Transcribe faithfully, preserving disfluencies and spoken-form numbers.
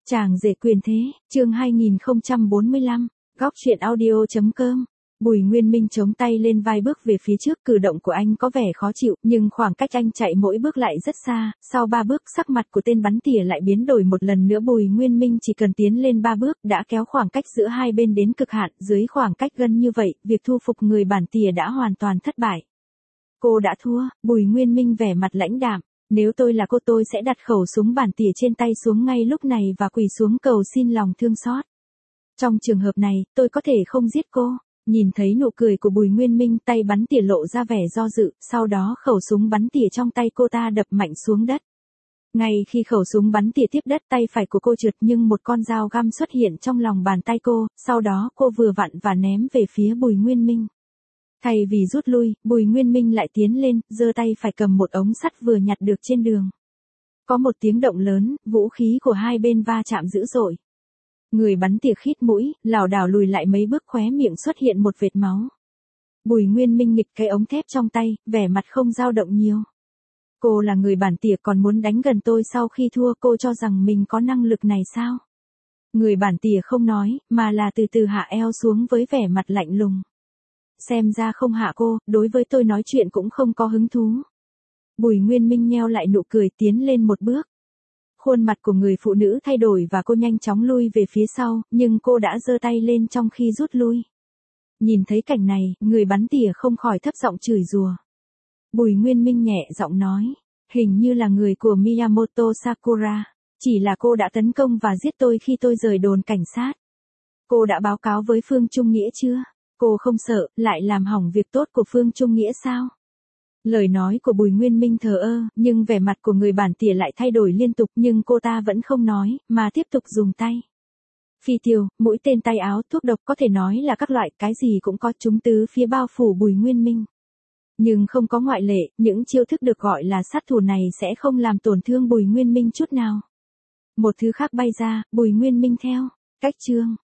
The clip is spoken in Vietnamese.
Chàng rể quyền thế, chương hai nghìn không trăm bốn mươi lăm, góc truyện audio chấm com. Bùi Nguyên Minh chống tay lên vai bước về phía trước, cử động của anh có vẻ khó chịu, nhưng khoảng cách anh chạy mỗi bước lại rất xa, sau ba bước sắc mặt của tên bắn tỉa lại biến đổi một lần nữa. Bùi Nguyên Minh chỉ cần tiến lên ba bước đã kéo khoảng cách giữa hai bên đến cực hạn, dưới khoảng cách gần như vậy, việc thu phục người bản tỉa đã hoàn toàn thất bại. Cô đã thua, Bùi Nguyên Minh vẻ mặt lãnh đạm. Nếu tôi là cô tôi sẽ đặt khẩu súng bản tỉa trên tay xuống ngay lúc này và quỳ xuống cầu xin lòng thương xót. Trong trường hợp này, tôi có thể không giết cô. Nhìn thấy nụ cười của Bùi Nguyên Minh, tay bắn tỉa lộ ra vẻ do dự, sau đó khẩu súng bắn tỉa trong tay cô ta đập mạnh xuống đất. Ngay khi khẩu súng bắn tỉa tiếp đất, tay phải của cô trượt nhưng một con dao găm xuất hiện trong lòng bàn tay cô, sau đó cô vừa vặn và ném về phía Bùi Nguyên Minh. Thay vì rút lui, Bùi Nguyên Minh lại tiến lên, giơ tay phải cầm một ống sắt vừa nhặt được trên đường. Có một tiếng động lớn, vũ khí của hai bên va chạm dữ dội. Người bắn tỉa khít mũi, lảo đảo lùi lại mấy bước, khóe miệng xuất hiện một vệt máu. Bùi Nguyên Minh nghịch cái ống thép trong tay, vẻ mặt không dao động nhiều. Cô là người bản tỉa còn muốn đánh gần tôi sau khi thua, cô cho rằng mình có năng lực này sao? Người bản tỉa không nói, mà là từ từ hạ eo xuống với vẻ mặt lạnh lùng. Xem ra không hạ cô, đối với tôi nói chuyện cũng không có hứng thú. Bùi Nguyên Minh nheo lại nụ cười, tiến lên một bước. Khuôn mặt của người phụ nữ thay đổi và cô nhanh chóng lui về phía sau, nhưng cô đã giơ tay lên trong khi rút lui. Nhìn thấy cảnh này, người bắn tỉa không khỏi thấp giọng chửi rủa. Bùi Nguyên Minh nhẹ giọng nói, hình như là người của Miyamoto Sakura. Chỉ là cô đã tấn công và giết tôi khi tôi rời đồn cảnh sát. Cô đã báo cáo với Phương Trung Nghĩa chưa? Cô không sợ, lại làm hỏng việc tốt của Phương Trung Nghĩa sao? Lời nói của Bùi Nguyên Minh thờ ơ, nhưng vẻ mặt của người bản tỉa lại thay đổi liên tục, nhưng cô ta vẫn không nói, mà tiếp tục dùng tay. Phi tiêu, mũi tên, tay áo, thuốc độc, có thể nói là các loại, cái gì cũng có, chúng tứ phía bao phủ Bùi Nguyên Minh. Nhưng không có ngoại lệ, những chiêu thức được gọi là sát thủ này sẽ không làm tổn thương Bùi Nguyên Minh chút nào. Một thứ khác bay ra, Bùi Nguyên Minh theo cách chương.